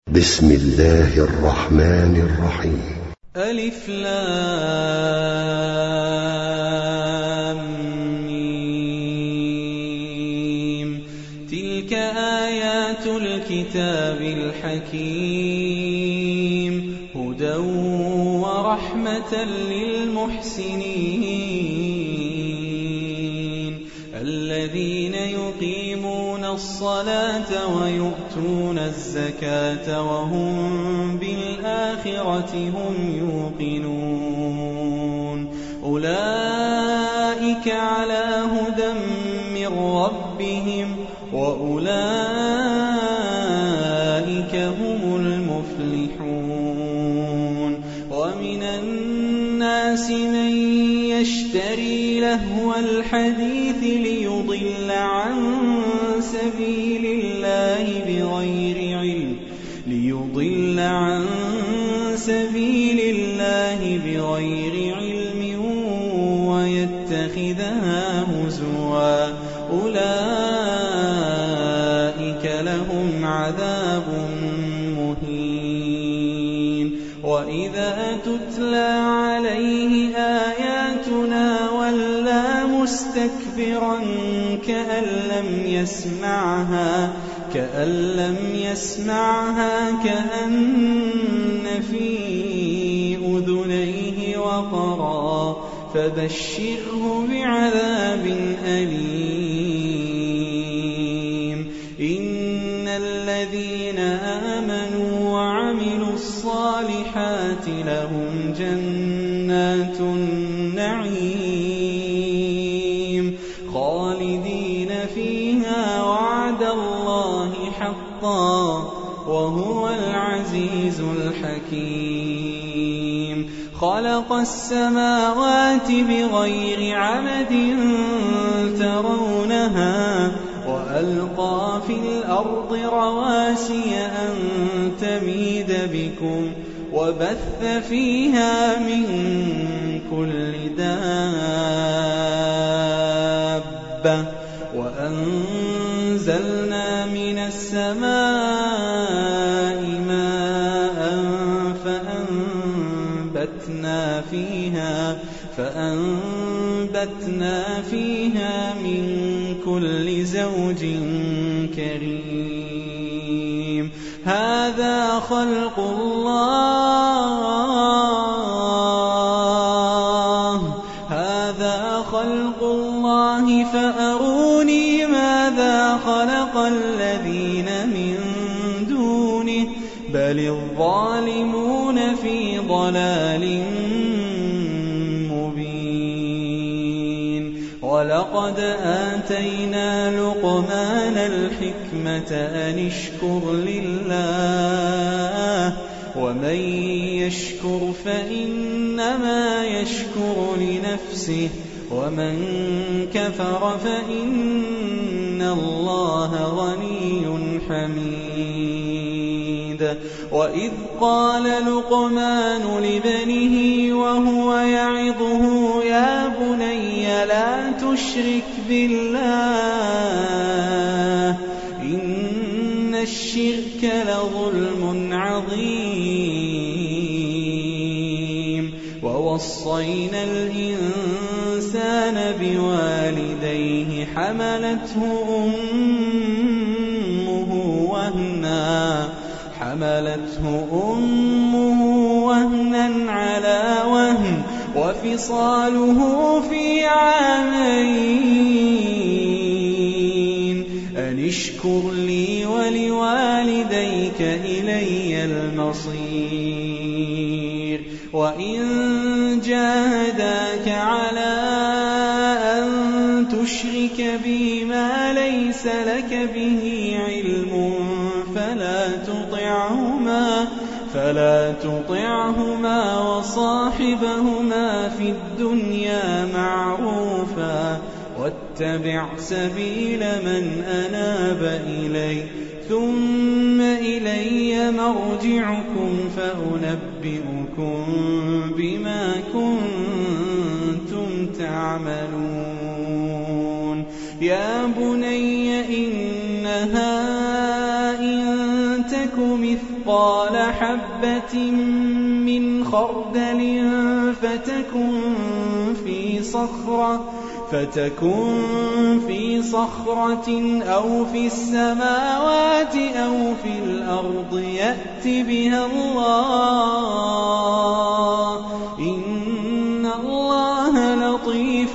بسم الله الرحمن الرحيم. ألف لام ميم. تلك آيات الكتاب الحكيم، هدى ورحمة للمحسنين الذين يقيمون الصلاة ويؤتون الزكاة وهم بالآخرة هم يوقنون. أولئك على هدى من ربهم وأولئك هم المفلحون. ومن الناس من يشتري لهو الحديث ليضل عن سبيل الله بغير علم ويتخذها هزوا. أولئك لهم عذاب مهين. وإذا تتلى عليه آياتنا ولى مستكبرا كأن لم يسمعها كأن في أذنيه وقرا. فبشره بعذاب أليم. إن الذين آمنوا وعملوا الصالحات لهم جنات النعيم خالدين فيها وعد الله حقا وهو العزيز الحكيم. خلق السماوات بغير عمد ترونها وألقى في الأرض رواسي أن تميد بكم وبث فيها من كل دابة وأنزلنا من السماء ماء فأنبتنا فيها من كل زوج كريم. هذا خلق الله فأروني ماذا خلق الذين من دونه بل الظالمون في ضلال مبين. ولقد آتينا لقمان الحكمة أن اشكر لله ومن يشكر فإنما يشكر لنفسه ومن كفر فإن الله غني حميد. وإذ قال لقمان لابنه وهو يعظه يا بني لا تشرك بالله إن الشرك لظلم عظيم. ووصينا الإنسان بوالديه حملته أمه وهنا على وهن وفصاله في عامين أن اشكر لي ولوالديك إلي المصير. وإن جاهداك على أن تشرك بي ما ليس لك به علم فلا تطعهما وصاحبهما في الدنيا معروفا واتبع سبيل من أناب إلي ثم إلي مرجعكم فأنبئكم بما كنتم تعملون. يا بني إنها إن تك مثل مثقال حبة من خردل فتكن في صخرة أو في السماوات أو في الأرض يأت بها الله إن الله لطيف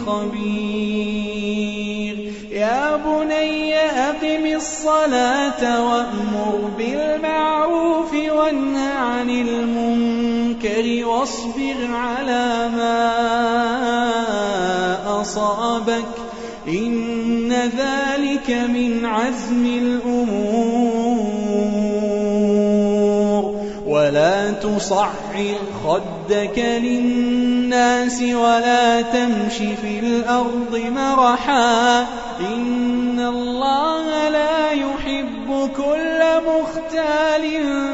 خبير يا بني أقم الصلاة وأمر بالمعروف وانه عن المنكر واصبر على ما أصابك إن ذلك من عزم الأمور ولا تصعر خدك للناس ولا تمش في الأرض مرحا إن الله لا يحب كل مختال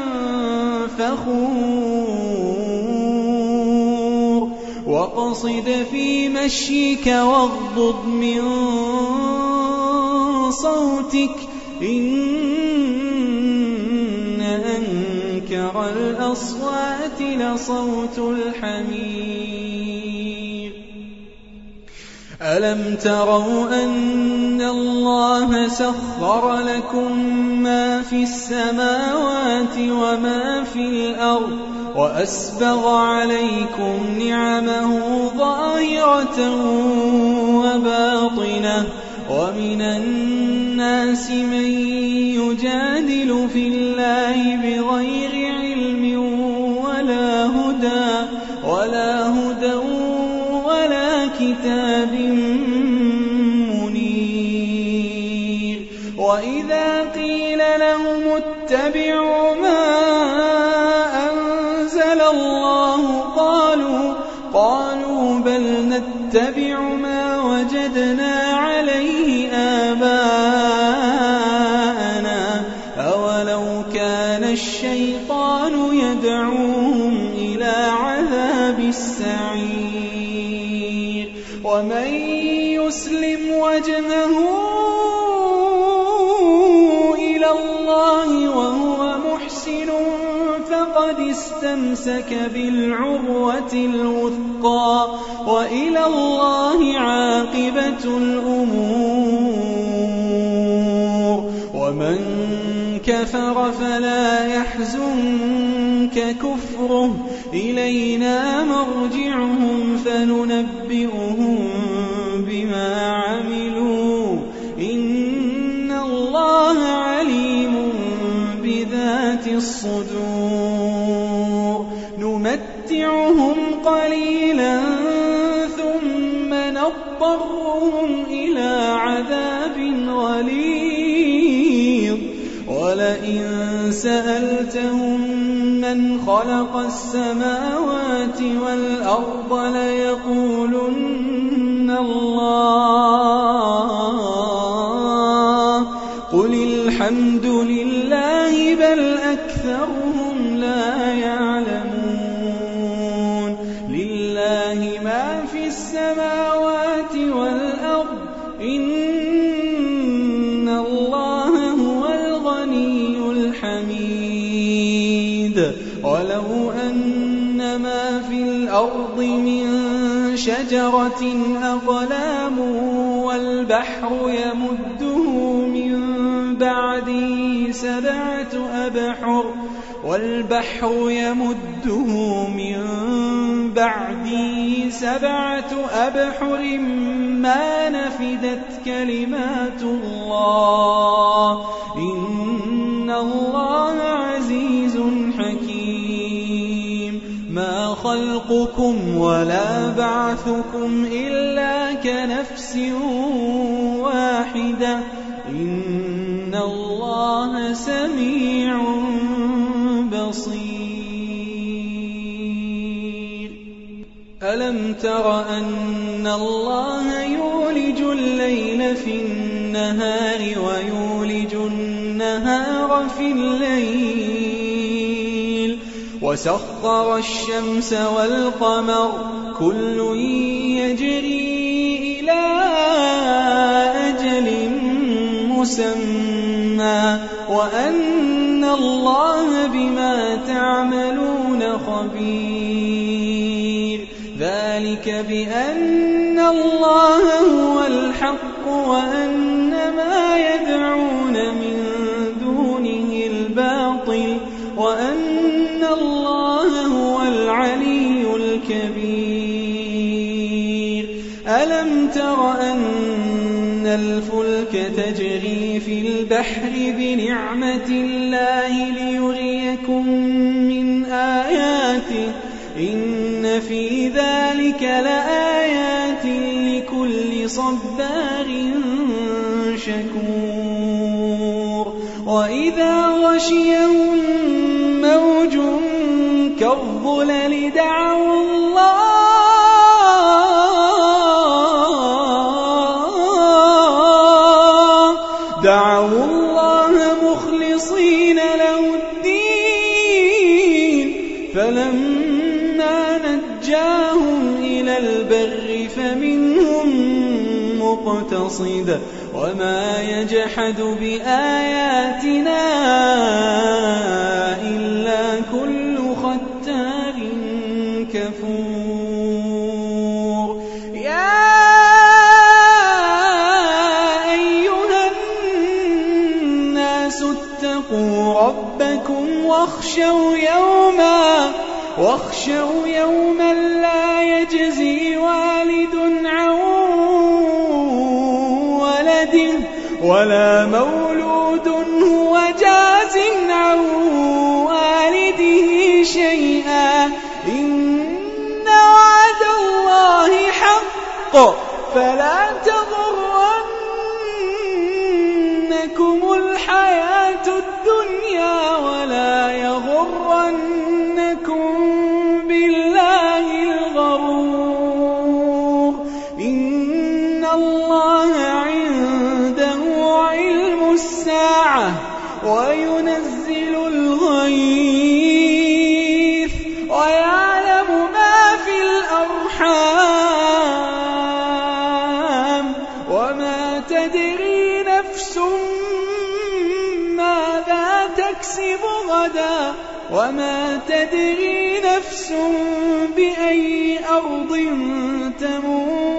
فخور واقصد في مشيك واغضض من صوتك إن أنكر الأصوات لصوت الحمير ألم تروا أن الله سخر لكم ما في السماوات وما في الأرض وأسبغ عليكم نعمه ظاهرة وباطنة ومن الناس من يجادل في الله بغير علم ولا هدى ولا كتاب منير وإذا قيل لهم اتبعوا ما أنزل الله قالوا بل نتبع ما وجدنا عليه آباءنا أولو كان الشيطان يدعوهم إلى عذاب السعير ومن يسلم وجهه إلى الله وهو محسن فقد استمسك بالعروة الوثقى وإلى الله عاقبة الأمور ومن كفر فلا يحزنك كفره إلينا مرجعهم فننبئهم بما عملوا إن الله عليم بذات الصدور نمتعهم قليلا ثم نضطرهم إلى عذاب غليظ ولئن سألتهم من خلق السماوات والأرض ليقولن الله قل الحمد لله بل أكثرهم لا يعلمون لله ما في السماوات والأرض إن الله هو الغني الحميد ولو أن ما في الأرض من شجرة أقلام والبحر يمده من بعده 7 أبحر ما نفدت كلمات الله إن الله عزيز حكيم ما خلقكم ولا بعثكم إلا كنفس واحدة إن الله سميع بصير ألم تر أن الله يولج الليل في النهار ويولج النهار في الليل وسخر الشمس والقمر كل يجري إلى أجل مسمى وأن اللَّهَ بِمَا تَعْمَلُونَ خَبِيرٌ ذَلِكَ بِأَنَّ اللَّهَ هُوَ الْحَقُّ وَأَنَّ مَا يَدْعُونَ مِن دُونِهِ الْبَاطِلُ وَأَنَّ اللَّهَ هُوَ الْعَلِيُّ الْكَبِيرُ أَلَمْ تَرَ أَنَّ الْفُلْكَ تَجْرِي فِي الْبَحْرِ بِنِعْمَةِ اللَّهِ لِيُرِيَكُم مِّنْ آيَاتِهِ إِنَّ فِي ذَلِكَ لَآيَاتٍ لِكُلِّ صَبَّارٍ شَكُورٍ وَإِذَا غَشِيَهُم مَّوْجٌ كَالظُّلَلِ دعوا الله مخلصين له الدين فلما نجاهم إلى البر فمنهم مقتصد وما يجحد بآياتنا إلا كل ختار كفور يا أيها الناس اتقوا ربكم واخشوا يوما لا يجزي والد عن ولده ولا مولود هو جاز عن والده شيئا إن وعد الله حق فلا تغرنكم الحياة الدنيا ولا يغرنكم بالله الغرور إن الله عنده علم الساعة وينزل الغيث ويعلم ما في الأرحام وما تدري نفس ماذا تكسب غدا وما تدري نفس بأي أرض تموت